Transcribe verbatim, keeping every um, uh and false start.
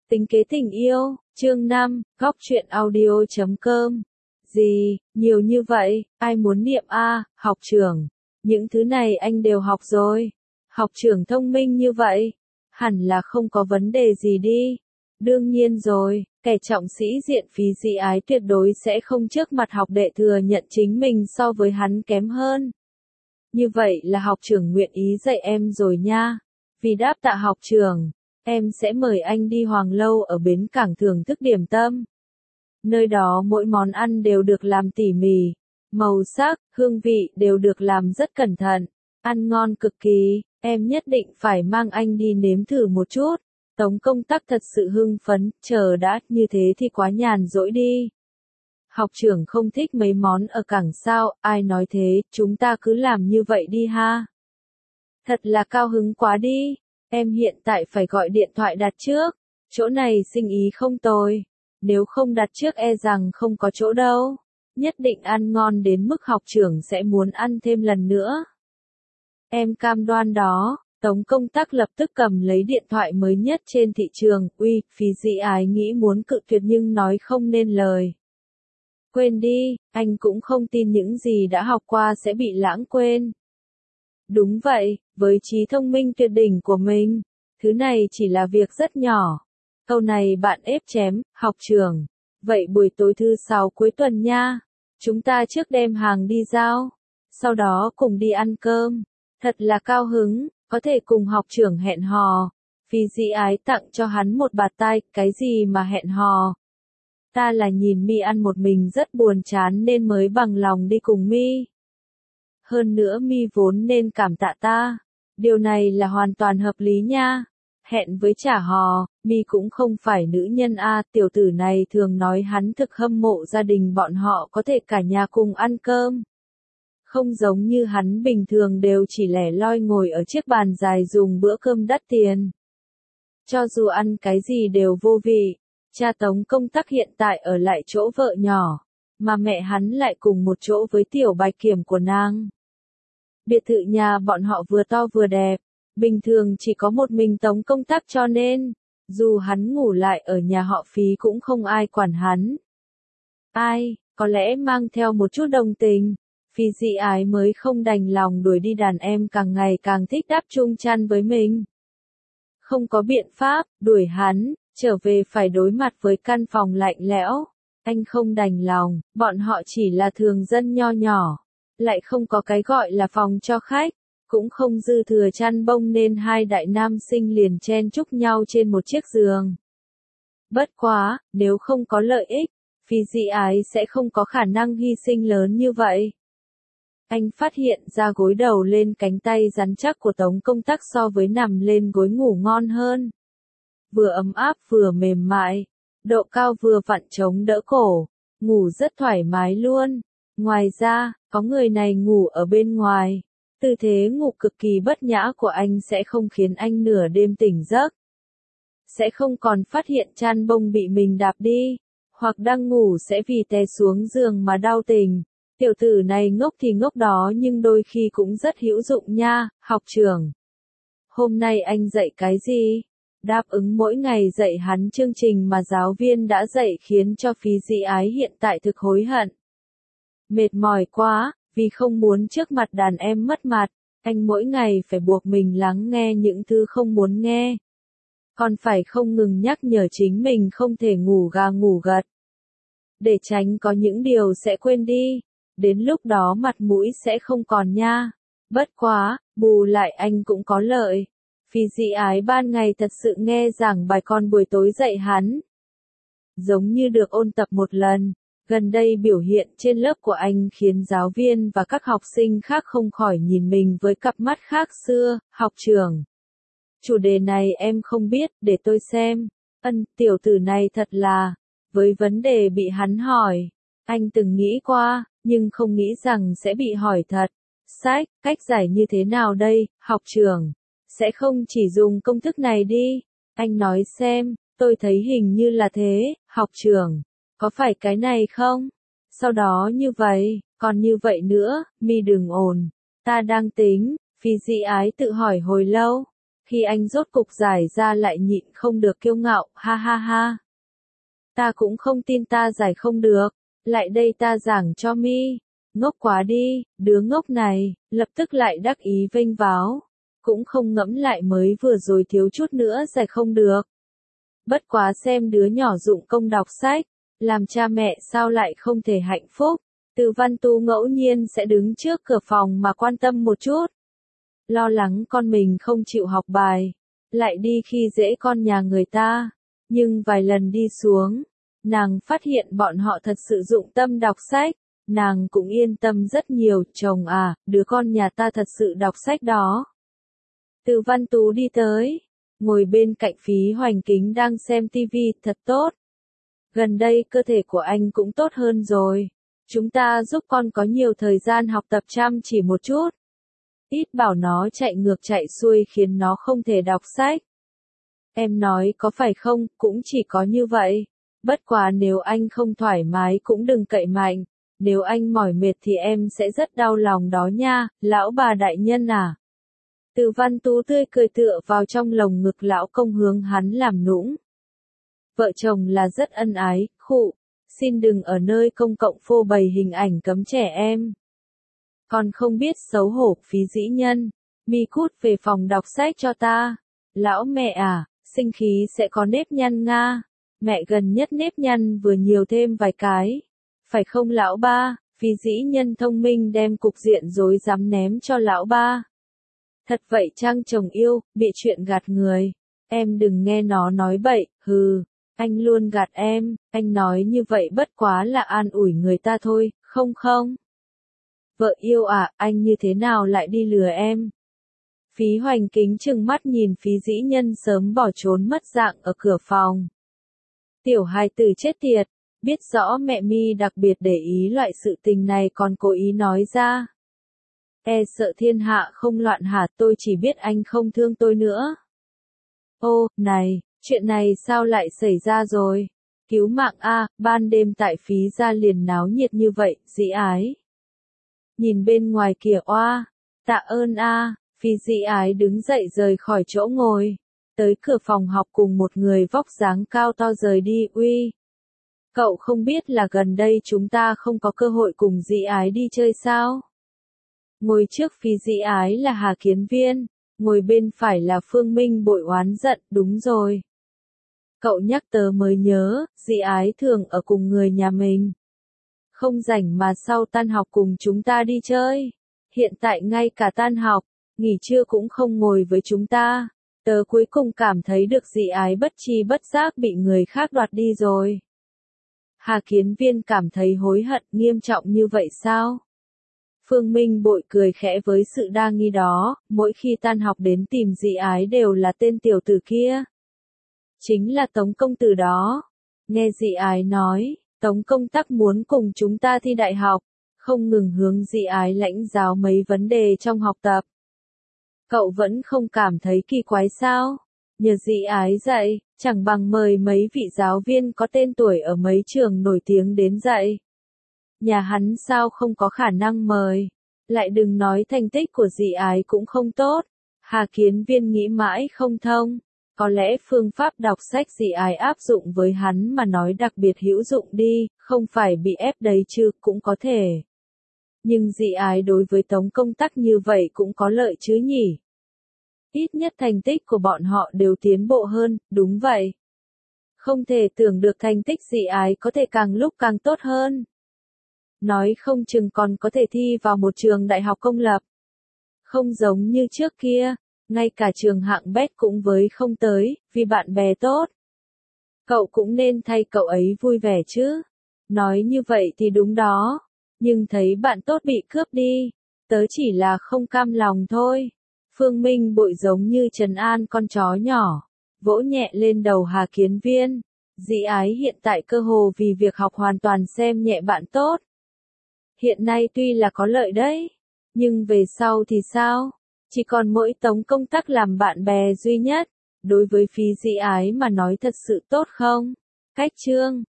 Tính kế tình yêu, chương năm, góc truyện audio chấm com. Gì, nhiều như vậy, ai muốn niệm a, học trưởng. Những thứ này anh đều học rồi. Học trưởng thông minh như vậy, hẳn là không có vấn đề gì đi. Đương nhiên rồi, kẻ trọng sĩ diện phí dị ái tuyệt đối sẽ không trước mặt học đệ thừa nhận chính mình so với hắn kém hơn. Như vậy là học trưởng nguyện ý dạy em rồi nha. Vì đáp tạ học trưởng, em sẽ mời anh đi Hoàng Lâu ở bến cảng thưởng thức điểm tâm. Nơi đó mỗi món ăn đều được làm tỉ mỉ, màu sắc, hương vị đều được làm rất cẩn thận, ăn ngon cực kỳ, em nhất định phải mang anh đi nếm thử một chút. Tống Công Tắc thật sự hưng phấn, chờ đã, như thế thì quá nhàn rỗi đi. Học trưởng không thích mấy món ở cảng sao, ai nói thế, chúng ta cứ làm như vậy đi ha. Thật là cao hứng quá đi, em hiện tại phải gọi điện thoại đặt trước, chỗ này sinh ý không tồi, nếu không đặt trước e rằng không có chỗ đâu, nhất định ăn ngon đến mức học trưởng sẽ muốn ăn thêm lần nữa. Em cam đoan đó. Tống Công Tắc lập tức cầm lấy điện thoại mới nhất trên thị trường, uy, phí dị ái nghĩ muốn cự tuyệt nhưng nói không nên lời. Quên đi, anh cũng không tin những gì đã học qua sẽ bị lãng quên. Đúng vậy, với trí thông minh tuyệt đỉnh của mình, thứ này chỉ là việc rất nhỏ. Câu này bạn ép chém, học trưởng. Vậy buổi tối thứ sáu cuối tuần nha, chúng ta trước đem hàng đi giao, sau đó cùng đi ăn cơm. Thật là cao hứng. Có thể cùng học trưởng hẹn hò. Phí dị ái tặng cho hắn một bạt tai, cái gì mà hẹn hò. Ta là nhìn mi ăn một mình rất buồn chán nên mới bằng lòng đi cùng mi. Hơn nữa mi vốn nên cảm tạ ta. Điều này là hoàn toàn hợp lý nha. Hẹn với trả hò, mi cũng không phải nữ nhân a, tiểu tử này thường nói hắn thực hâm mộ gia đình bọn họ có thể cả nhà cùng ăn cơm. Không giống như hắn bình thường đều chỉ lẻ loi ngồi ở chiếc bàn dài dùng bữa cơm đắt tiền. Cho dù ăn cái gì đều vô vị, cha Tống Công Tắc hiện tại ở lại chỗ vợ nhỏ, mà mẹ hắn lại cùng một chỗ với tiểu bạch kiểm của nàng. Biệt thự nhà bọn họ vừa to vừa đẹp, bình thường chỉ có một mình Tống Công Tắc cho nên, dù hắn ngủ lại ở nhà họ Phí cũng không ai quản hắn. Ai, có lẽ mang theo một chút đồng tình. Phí dị ái mới không đành lòng đuổi đi đàn em càng ngày càng thích đáp chung chăn với mình. Không có biện pháp, đuổi hắn, trở về phải đối mặt với căn phòng lạnh lẽo. Anh không đành lòng, bọn họ chỉ là thường dân nho nhỏ, lại không có cái gọi là phòng cho khách, cũng không dư thừa chăn bông nên hai đại nam sinh liền chen chúc nhau trên một chiếc giường. Bất quá, nếu không có lợi ích, Phí dị ái sẽ không có khả năng hy sinh lớn như vậy. Anh phát hiện ra gối đầu lên cánh tay rắn chắc của Tống Công Tắc so với nằm lên gối ngủ ngon hơn. Vừa ấm áp vừa mềm mại, độ cao vừa vặn chống đỡ cổ, ngủ rất thoải mái luôn. Ngoài ra, có người này ngủ ở bên ngoài, tư thế ngủ cực kỳ bất nhã của anh sẽ không khiến anh nửa đêm tỉnh giấc. Sẽ không còn phát hiện chăn bông bị mình đạp đi, hoặc đang ngủ sẽ vì té xuống giường mà đau tỉnh. Tiểu tử này ngốc thì ngốc đó nhưng đôi khi cũng rất hữu dụng nha, học trưởng. Hôm nay anh dạy cái gì? Đáp ứng mỗi ngày dạy hắn chương trình mà giáo viên đã dạy khiến cho Phí dị ái hiện tại thực hối hận. Mệt mỏi quá, vì không muốn trước mặt đàn em mất mặt, anh mỗi ngày phải buộc mình lắng nghe những thứ không muốn nghe. Còn phải không ngừng nhắc nhở chính mình không thể ngủ gà ngủ gật. Để tránh có những điều sẽ quên đi. Đến lúc đó mặt mũi sẽ không còn nha. Bất quá, bù lại anh cũng có lợi. Phí dị ái ban ngày thật sự nghe giảng bài còn buổi tối dạy hắn. Giống như được ôn tập một lần. Gần đây biểu hiện trên lớp của anh khiến giáo viên và các học sinh khác không khỏi nhìn mình với cặp mắt khác xưa. Học trưởng. Chủ đề này em không biết, để tôi xem. Ân, tiểu tử này thật là. Với vấn đề bị hắn hỏi, anh từng nghĩ qua. Nhưng không nghĩ rằng sẽ bị hỏi thật. Sách, cách giải như thế nào đây, học trưởng? Sẽ không chỉ dùng công thức này đi. Anh nói xem, tôi thấy hình như là thế, học trưởng. Có phải cái này không? Sau đó như vậy, còn như vậy nữa, mi đừng ồn. Ta đang tính, Phí dị ái tự hỏi hồi lâu. Khi anh rốt cục giải ra lại nhịn không được kiêu ngạo, ha ha ha. Ta cũng không tin ta giải không được, lại đây ta giảng cho mi. Ngốc quá đi, đứa ngốc này, lập tức lại đắc ý vênh váo. Cũng không ngẫm lại mới vừa rồi thiếu chút nữa giải không được. Bất quá xem đứa nhỏ dụng công đọc sách, làm cha mẹ sao lại không thể hạnh phúc. Từ Văn Tú ngẫu nhiên sẽ đứng trước cửa phòng mà quan tâm một chút. Lo lắng con mình không chịu học bài, lại đi khi dễ con nhà người ta. Nhưng vài lần đi xuống, nàng phát hiện bọn họ thật sự dụng tâm đọc sách. Nàng cũng yên tâm rất nhiều, chồng à, đứa con nhà ta thật sự đọc sách đó. Từ Văn Tú đi tới, ngồi bên cạnh Phí Hoành Kính đang xem tivi, thật tốt. Gần đây cơ thể của anh cũng tốt hơn rồi. Chúng ta giúp con có nhiều thời gian học tập chăm chỉ một chút. Ít bảo nó chạy ngược chạy xuôi khiến nó không thể đọc sách. Em nói có phải không, cũng chỉ có như vậy. Bất quá nếu anh không thoải mái cũng đừng cậy mạnh. Nếu anh mỏi mệt thì em sẽ rất đau lòng đó nha, lão bà đại nhân à. Từ Văn Tú tươi cười tựa vào trong lồng ngực lão công hướng hắn làm nũng. Vợ chồng là rất ân ái, khụ, xin đừng ở nơi công cộng phô bày hình ảnh cấm trẻ em. Còn không biết xấu hổ, Phí dĩ nhân, mi cút về phòng đọc sách cho ta. Lão mẹ à, sinh khí sẽ có nếp nhăn nga. Mẹ gần nhất nếp nhăn vừa nhiều thêm vài cái. Phải không lão ba? Phí dĩ nhân thông minh đem cục diện rối rắm ném cho lão ba. Thật vậy chăng chồng yêu, bị chuyện gạt người. Em đừng nghe nó nói bậy, hừ, anh luôn gạt em, anh nói như vậy bất quá là an ủi người ta thôi, không không? Vợ yêu à, anh như thế nào lại đi lừa em? Phí Hoành Kính trừng mắt nhìn Phí dĩ nhân sớm bỏ trốn mất dạng ở cửa phòng. Tiểu hài tử chết tiệt, biết rõ mẹ mi đặc biệt để ý loại sự tình này còn cố ý nói ra. E sợ thiên hạ không loạn hả, tôi chỉ biết anh không thương tôi nữa. Ô, này, chuyện này sao lại xảy ra rồi? Cứu mạng a, ban đêm tại Phí gia liền náo nhiệt như vậy, dĩ ái. Nhìn bên ngoài kìa oa, tạ ơn a, Phí dĩ ái đứng dậy rời khỏi chỗ ngồi, tới cửa phòng học cùng một người vóc dáng cao to rời đi, uy. Cậu không biết là gần đây chúng ta không có cơ hội cùng dĩ ái đi chơi sao? Ngồi trước Phí dĩ ái là Hà Kiến Viên, ngồi bên phải là Phương Minh Bội oán giận, đúng rồi. Cậu nhắc tớ mới nhớ, dĩ ái thường ở cùng người nhà mình. Không rảnh mà sau tan học cùng chúng ta đi chơi. Hiện tại ngay cả tan học, nghỉ trưa cũng không ngồi với chúng ta. Tớ cuối cùng cảm thấy được dĩ ái bất tri bất giác bị người khác đoạt đi rồi. Hà Kiến Viên cảm thấy hối hận, nghiêm trọng như vậy sao? Phương Minh Bội cười khẽ với sự đa nghi đó, mỗi khi tan học đến tìm dĩ ái đều là tên tiểu tử kia. Chính là Tống công tử đó. Nghe dĩ ái nói, Tống công tắc muốn cùng chúng ta thi đại học, không ngừng hướng dĩ ái lãnh giáo mấy vấn đề trong học tập. Cậu vẫn không cảm thấy kỳ quái sao? Nhờ dĩ ái dạy, chẳng bằng mời mấy vị giáo viên có tên tuổi ở mấy trường nổi tiếng đến dạy. Nhà hắn sao không có khả năng mời. Lại đừng nói thành tích của dĩ ái cũng không tốt. Hà Kiến Viên nghĩ mãi không thông. Có lẽ phương pháp đọc sách dĩ ái áp dụng với hắn mà nói đặc biệt hữu dụng đi, không phải bị ép đấy chứ, cũng có thể. Nhưng dĩ ái đối với Tống công tắc như vậy cũng có lợi chứ nhỉ? Ít nhất thành tích của bọn họ đều tiến bộ hơn, đúng vậy. Không thể tưởng được thành tích dĩ ái có thể càng lúc càng tốt hơn. Nói không chừng còn có thể thi vào một trường đại học công lập. Không giống như trước kia, ngay cả trường hạng bét cũng với không tới, vì bạn bè tốt. Cậu cũng nên thay cậu ấy vui vẻ chứ. Nói như vậy thì đúng đó. Nhưng thấy bạn tốt bị cướp đi, tớ chỉ là không cam lòng thôi. Phương Minh Bội giống như trấn an con chó nhỏ, vỗ nhẹ lên đầu Hà Kiến Viên. Dĩ ái hiện tại cơ hồ vì việc học hoàn toàn xem nhẹ bạn tốt. Hiện nay tuy là có lợi đấy, nhưng về sau thì sao? Chỉ còn mỗi Tống công tắc làm bạn bè duy nhất. Đối với Phí dĩ ái mà nói thật sự tốt không? Cách chương